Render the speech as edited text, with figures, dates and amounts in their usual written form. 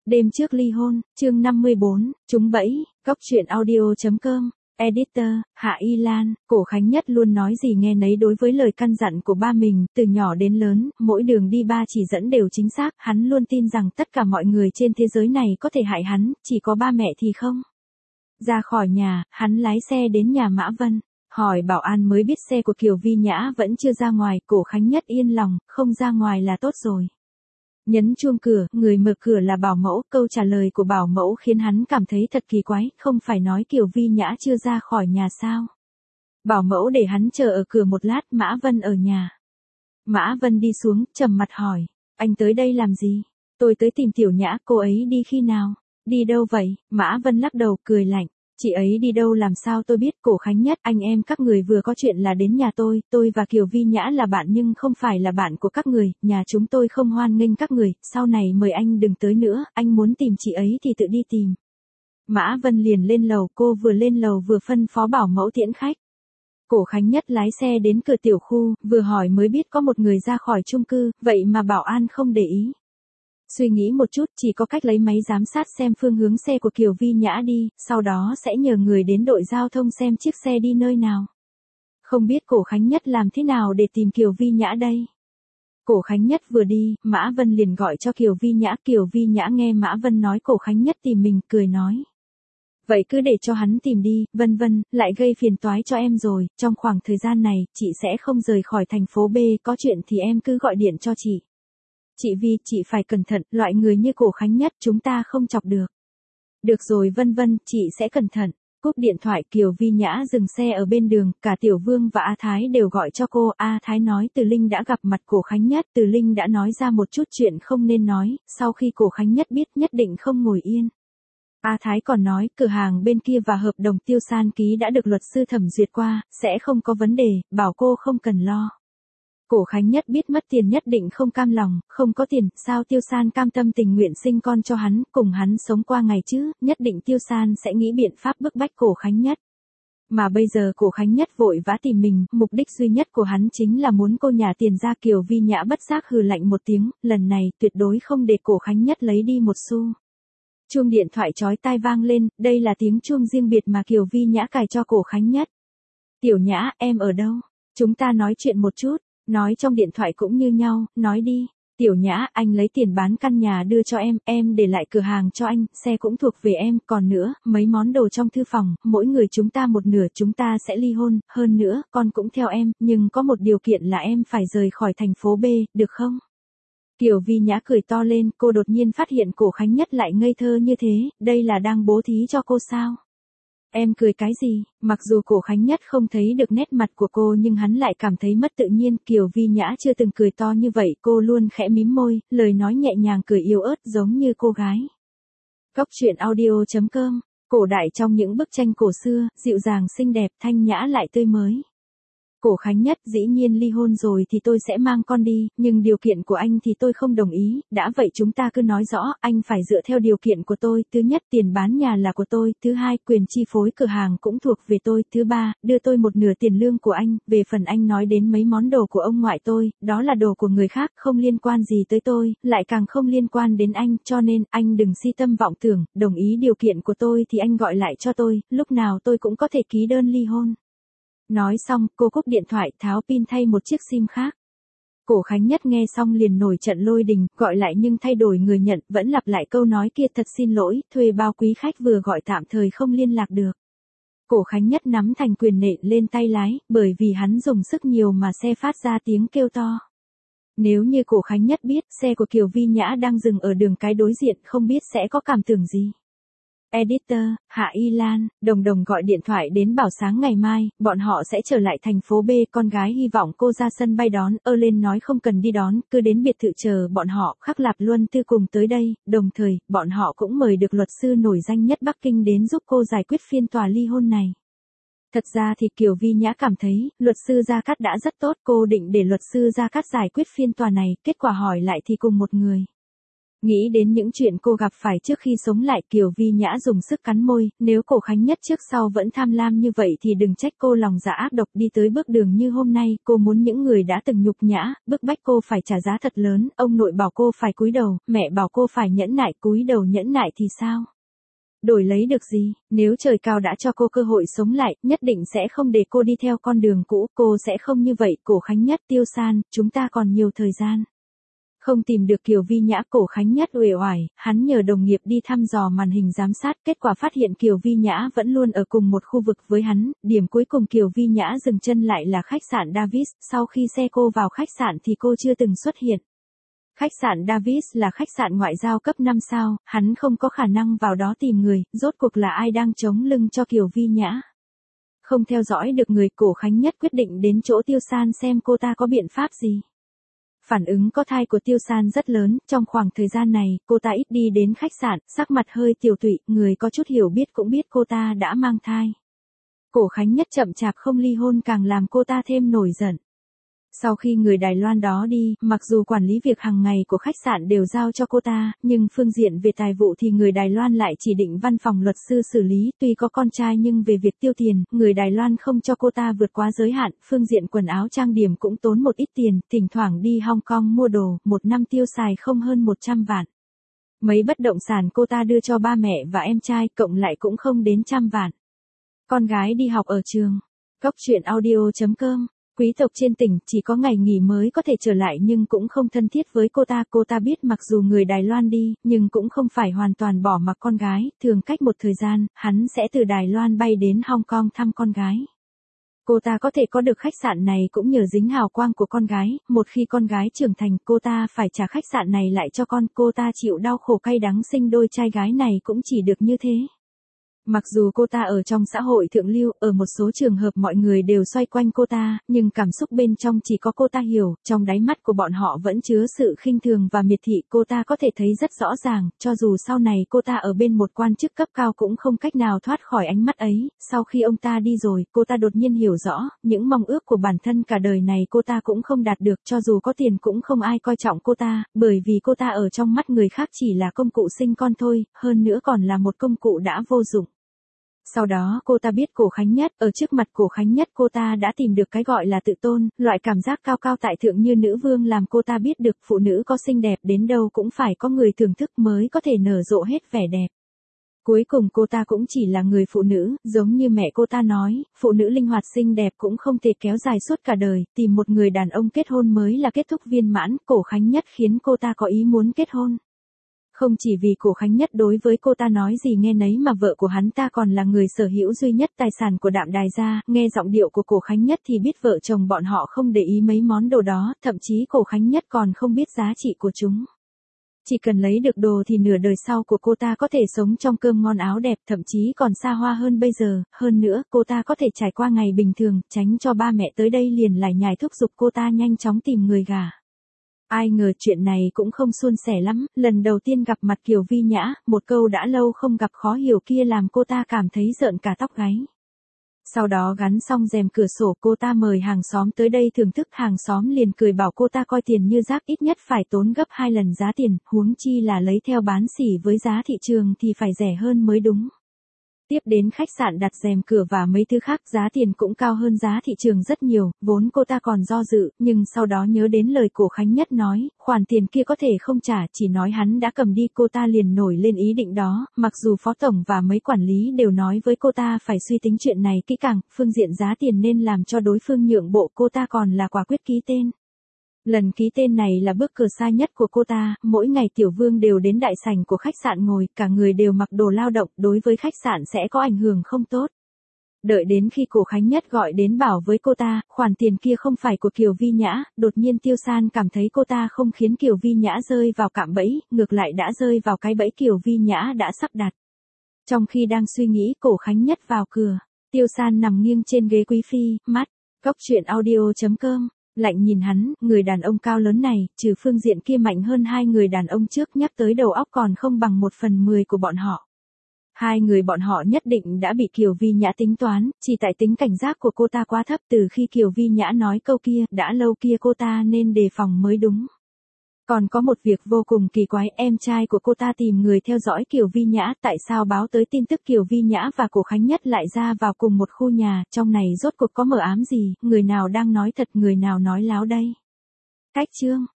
Đêm trước ly hôn, chương 54, trúng bẫy, góc truyện audio.com, editor, Hạ Y Lan. Cổ Khánh Nhất luôn nói gì nghe nấy đối với lời căn dặn của ba mình, từ nhỏ đến lớn, mỗi đường đi ba chỉ dẫn đều chính xác, hắn luôn tin rằng tất cả mọi người trên thế giới này có thể hại hắn, chỉ có ba mẹ thì không. Ra khỏi nhà, hắn lái xe đến nhà Mã Vân, hỏi bảo an mới biết xe của Kiều Vi Nhã vẫn chưa ra ngoài, Cổ Khánh Nhất yên lòng, không ra ngoài là tốt rồi. Nhấn chuông cửa, người mở cửa là bảo mẫu, câu trả lời của bảo mẫu khiến hắn cảm thấy thật kỳ quái, không phải nói Kiều Vi Nhã chưa ra khỏi nhà sao. Bảo mẫu để hắn chờ ở cửa một lát, Mã Vân ở nhà. Mã Vân đi xuống, trầm mặt hỏi, anh tới đây làm gì? Tôi tới tìm Tiểu Nhã, cô ấy đi khi nào? Đi đâu vậy? Mã Vân lắc đầu, cười lạnh. Chị ấy đi đâu làm sao tôi biết? Cổ Khánh Nhất, anh em các người vừa có chuyện là đến nhà tôi và Kiều Vi Nhã là bạn nhưng không phải là bạn của các người, nhà chúng tôi không hoan nghênh các người, sau này mời anh đừng tới nữa, anh muốn tìm chị ấy thì tự đi tìm. Mã Vân liền lên lầu, cô vừa lên lầu vừa phân phó bảo mẫu tiễn khách. Cổ Khánh Nhất lái xe đến cửa tiểu khu, vừa hỏi mới biết có một người ra khỏi chung cư, vậy mà bảo an không để ý. Suy nghĩ một chút, chỉ có cách lấy máy giám sát xem phương hướng xe của Kiều Vi Nhã đi, sau đó sẽ nhờ người đến đội giao thông xem chiếc xe đi nơi nào. Không biết Cổ Khánh Nhất làm thế nào để tìm Kiều Vi Nhã đây? Cổ Khánh Nhất vừa đi, Mã Vân liền gọi cho Kiều Vi Nhã. Kiều Vi Nhã nghe Mã Vân nói Cổ Khánh Nhất tìm mình, cười nói. Vậy cứ để cho hắn tìm đi, Vân, lại gây phiền toái cho em rồi, trong khoảng thời gian này, chị sẽ không rời khỏi thành phố B, có chuyện thì em cứ gọi điện cho chị. Chị Vi, chị phải cẩn thận, loại người như Cổ Khánh Nhất chúng ta không chọc được. Được rồi Vân, chị sẽ cẩn thận. Cúp điện thoại, Kiều Vi Nhã dừng xe ở bên đường, cả Tiểu Vương và A Thái đều gọi cho cô. A Thái nói Từ Linh đã gặp mặt Cổ Khánh Nhất, Từ Linh đã nói ra một chút chuyện không nên nói, sau khi Cổ Khánh Nhất biết nhất định không ngồi yên. A Thái còn nói cửa hàng bên kia và hợp đồng Tiêu San ký đã được luật sư thẩm duyệt qua, sẽ không có vấn đề, bảo cô không cần lo. Cổ Khánh Nhất biết mất tiền nhất định không cam lòng, không có tiền, sao Tiêu San cam tâm tình nguyện sinh con cho hắn, cùng hắn sống qua ngày chứ, nhất định Tiêu San sẽ nghĩ biện pháp bức bách Cổ Khánh Nhất. Mà bây giờ Cổ Khánh Nhất vội vã tìm mình, mục đích duy nhất của hắn chính là muốn cô nhả tiền ra. Kiều Vi Nhã bất giác hừ lạnh một tiếng, lần này tuyệt đối không để Cổ Khánh Nhất lấy đi một xu. Chuông điện thoại chói tai vang lên, đây là tiếng chuông riêng biệt mà Kiều Vi Nhã cài cho Cổ Khánh Nhất. Tiểu Nhã, em ở đâu? Chúng ta nói chuyện một chút. Nói trong điện thoại cũng như nhau, nói đi. Tiểu Nhã, anh lấy tiền bán căn nhà đưa cho em để lại cửa hàng cho anh, xe cũng thuộc về em, còn nữa, mấy món đồ trong thư phòng, mỗi người chúng ta một nửa, chúng ta sẽ ly hôn, hơn nữa, con cũng theo em, nhưng có một điều kiện là em phải rời khỏi thành phố B, được không? Kiều Vi Nhã cười to lên, cô đột nhiên phát hiện Cổ Khánh Nhất lại ngây thơ như thế, đây là đang bố thí cho cô sao? Em cười cái gì? Mặc dù Cổ Khánh Nhất không thấy được nét mặt của cô nhưng hắn lại cảm thấy mất tự nhiên. Kiều Vi Nhã chưa từng cười to như vậy, cô luôn khẽ mím môi, lời nói nhẹ nhàng cười yếu ớt giống như cô gái. Góc truyện audio.com, cổ đại trong những bức tranh cổ xưa, dịu dàng xinh đẹp, thanh nhã lại tươi mới. Cổ Khánh Nhất, dĩ nhiên ly hôn rồi thì tôi sẽ mang con đi, nhưng điều kiện của anh thì tôi không đồng ý, đã vậy chúng ta cứ nói rõ, anh phải dựa theo điều kiện của tôi, thứ nhất tiền bán nhà là của tôi, thứ hai quyền chi phối cửa hàng cũng thuộc về tôi, thứ ba, đưa tôi một nửa tiền lương của anh, về phần anh nói đến mấy món đồ của ông ngoại tôi, đó là đồ của người khác, không liên quan gì tới tôi, lại càng không liên quan đến anh, cho nên, anh đừng si tâm vọng tưởng, đồng ý điều kiện của tôi thì anh gọi lại cho tôi, lúc nào tôi cũng có thể ký đơn ly hôn. Nói xong, cô cúp điện thoại, tháo pin thay một chiếc sim khác. Cổ Khánh Nhất nghe xong liền nổi trận lôi đình, gọi lại nhưng thay đổi người nhận, vẫn lặp lại câu nói kia, thật xin lỗi, thuê bao quý khách vừa gọi tạm thời không liên lạc được. Cổ Khánh Nhất nắm thành quyền nện lên tay lái, bởi vì hắn dùng sức nhiều mà xe phát ra tiếng kêu to. Nếu như Cổ Khánh Nhất biết, xe của Kiều Vi Nhã đang dừng ở đường cái đối diện, không biết sẽ có cảm tưởng gì. Editor, Hạ Y Lan. Đồng gọi điện thoại đến bảo sáng ngày mai, bọn họ sẽ trở lại thành phố B, con gái hy vọng cô ra sân bay đón, lên nói không cần đi đón, cứ đến biệt thự chờ bọn họ, Khắc Lạp Luân Tư cùng tới đây, đồng thời, bọn họ cũng mời được luật sư nổi danh nhất Bắc Kinh đến giúp cô giải quyết phiên tòa ly hôn này. Thật ra thì Kiều Vi Nhã cảm thấy, luật sư Gia Cát đã rất tốt, cô định để luật sư Gia Cát giải quyết phiên tòa này, kết quả hỏi lại thì cùng một người. Nghĩ đến những chuyện cô gặp phải trước khi sống lại, Kiều Vi Nhã dùng sức cắn môi, nếu Cổ Khánh Nhất trước sau vẫn tham lam như vậy thì đừng trách cô lòng dạ ác độc đi tới bước đường như hôm nay. Cô muốn những người đã từng nhục nhã, bức bách cô phải trả giá thật lớn. Ông nội bảo cô phải cúi đầu, mẹ bảo cô phải nhẫn nại, cúi đầu nhẫn nại thì sao? Đổi lấy được gì? Nếu trời cao đã cho cô cơ hội sống lại, nhất định sẽ không để cô đi theo con đường cũ. Cô sẽ không như vậy. Cổ Khánh Nhất, Tiêu San, chúng ta còn nhiều thời gian. Không tìm được Kiều Vi Nhã, Cổ Khánh Nhất uể oải, hắn nhờ đồng nghiệp đi thăm dò màn hình giám sát, kết quả phát hiện Kiều Vi Nhã vẫn luôn ở cùng một khu vực với hắn. Điểm cuối cùng Kiều Vi Nhã dừng chân lại là khách sạn Davis, sau khi xe cô vào khách sạn thì cô chưa từng xuất hiện. Khách sạn Davis là khách sạn ngoại giao cấp 5 sao, hắn không có khả năng vào đó tìm người, rốt cuộc là ai đang chống lưng cho Kiều Vi Nhã. Không theo dõi được người, Cổ Khánh Nhất quyết định đến chỗ Tiêu San xem cô ta có biện pháp gì. Phản ứng có thai của Tiêu San rất lớn, trong khoảng thời gian này, cô ta ít đi đến khách sạn, sắc mặt hơi tiều tụy, người có chút hiểu biết cũng biết cô ta đã mang thai. Cổ Khánh Nhất chậm chạp không ly hôn càng làm cô ta thêm nổi giận. Sau khi người Đài Loan đó đi, mặc dù quản lý việc hàng ngày của khách sạn đều giao cho cô ta, nhưng phương diện về tài vụ thì người Đài Loan lại chỉ định văn phòng luật sư xử lý, tuy có con trai nhưng về việc tiêu tiền, người Đài Loan không cho cô ta vượt quá giới hạn, phương diện quần áo trang điểm cũng tốn một ít tiền, thỉnh thoảng đi Hong Kong mua đồ, một năm tiêu xài không hơn 100 vạn. Mấy bất động sản cô ta đưa cho ba mẹ và em trai, cộng lại cũng không đến 100 vạn. Con gái đi học ở trường. Góc truyện audio.com. Quý tộc trên tỉnh chỉ có ngày nghỉ mới có thể trở lại nhưng cũng không thân thiết với cô ta biết mặc dù người Đài Loan đi, nhưng cũng không phải hoàn toàn bỏ mặc con gái, thường cách một thời gian, hắn sẽ từ Đài Loan bay đến Hong Kong thăm con gái. Cô ta có thể có được khách sạn này cũng nhờ dính hào quang của con gái, một khi con gái trưởng thành cô ta phải trả khách sạn này lại cho cô ta chịu đau khổ cay đắng sinh đôi trai gái này cũng chỉ được như thế. Mặc dù cô ta ở trong xã hội thượng lưu, ở một số trường hợp mọi người đều xoay quanh cô ta, nhưng cảm xúc bên trong chỉ có cô ta hiểu, trong đáy mắt của bọn họ vẫn chứa sự khinh thường và miệt thị. Cô ta có thể thấy rất rõ ràng, cho dù sau này cô ta ở bên một quan chức cấp cao cũng không cách nào thoát khỏi ánh mắt ấy. Sau khi ông ta đi rồi, cô ta đột nhiên hiểu rõ, những mong ước của bản thân cả đời này cô ta cũng không đạt được, cho dù có tiền cũng không ai coi trọng cô ta, bởi vì cô ta ở trong mắt người khác chỉ là công cụ sinh con thôi, hơn nữa còn là một công cụ đã vô dụng. Sau đó cô ta biết Cổ Khánh Nhất, ở trước mặt Cổ Khánh Nhất cô ta đã tìm được cái gọi là tự tôn, loại cảm giác cao cao tại thượng như nữ vương làm cô ta biết được phụ nữ có xinh đẹp đến đâu cũng phải có người thưởng thức mới có thể nở rộ hết vẻ đẹp. Cuối cùng cô ta cũng chỉ là người phụ nữ, giống như mẹ cô ta nói, phụ nữ linh hoạt xinh đẹp cũng không thể kéo dài suốt cả đời, tìm một người đàn ông kết hôn mới là kết thúc viên mãn. Cổ Khánh Nhất khiến cô ta có ý muốn kết hôn. Không chỉ vì Cổ Khánh Nhất đối với cô ta nói gì nghe nấy mà vợ của hắn ta còn là người sở hữu duy nhất tài sản của Đạm Đài gia, nghe giọng điệu của Cổ Khánh Nhất thì biết vợ chồng bọn họ không để ý mấy món đồ đó, thậm chí Cổ Khánh Nhất còn không biết giá trị của chúng. Chỉ cần lấy được đồ thì nửa đời sau của cô ta có thể sống trong cơm ngon áo đẹp, thậm chí còn xa hoa hơn bây giờ, hơn nữa cô ta có thể trải qua ngày bình thường, tránh cho ba mẹ tới đây liền lải nhải thúc giục cô ta nhanh chóng tìm người gả. Ai ngờ chuyện này cũng không suôn sẻ lắm, lần đầu tiên gặp mặt Kiều Vi Nhã, một câu đã lâu không gặp khó hiểu kia làm cô ta cảm thấy rợn cả tóc gáy. Sau đó gắn xong rèm cửa sổ cô ta mời hàng xóm tới đây thưởng thức, hàng xóm liền cười bảo cô ta coi tiền như rác, ít nhất phải tốn gấp 2 lần giá tiền, huống chi là lấy theo bán sỉ với giá thị trường thì phải rẻ hơn mới đúng. Tiếp đến khách sạn đặt rèm cửa và mấy thứ khác, giá tiền cũng cao hơn giá thị trường rất nhiều, vốn cô ta còn do dự, nhưng sau đó nhớ đến lời Cổ Khánh Nhất nói, khoản tiền kia có thể không trả, chỉ nói hắn đã cầm đi, cô ta liền nổi lên ý định đó, mặc dù phó tổng và mấy quản lý đều nói với cô ta phải suy tính chuyện này kỹ càng, phương diện giá tiền nên làm cho đối phương nhượng bộ, cô ta còn là quả quyết ký tên. Lần ký tên này là bước cửa xa nhất của cô ta, mỗi ngày Tiểu Vương đều đến đại sảnh của khách sạn ngồi, cả người đều mặc đồ lao động, đối với khách sạn sẽ có ảnh hưởng không tốt. Đợi đến khi Cổ Khánh Nhất gọi đến bảo với cô ta, khoản tiền kia không phải của Kiều Vi Nhã, đột nhiên Tiêu San cảm thấy cô ta không khiến Kiều Vi Nhã rơi vào cạm bẫy, ngược lại đã rơi vào cái bẫy Kiều Vi Nhã đã sắp đặt. Trong khi đang suy nghĩ, Cổ Khánh Nhất vào cửa, Tiêu San nằm nghiêng trên ghế quý phi, mắt, góc truyện audio.com. Lạnh nhìn hắn, người đàn ông cao lớn này, trừ phương diện kia mạnh hơn hai người đàn ông trước, nhắc tới đầu óc còn không bằng 1/10 của bọn họ. Hai người bọn họ nhất định đã bị Kiều Vi Nhã tính toán, chỉ tại tính cảnh giác của cô ta quá thấp từ khi Kiều Vi Nhã nói câu kia, đã lâu kia cô ta nên đề phòng mới đúng. Còn có một việc vô cùng kỳ quái, em trai của cô ta tìm người theo dõi Kiều Vi Nhã, tại sao báo tới tin tức Kiều Vi Nhã và Cổ Khánh Nhất lại ra vào cùng một khu nhà, trong này rốt cuộc có mờ ám gì, người nào đang nói thật, người nào nói láo đây? Cách chương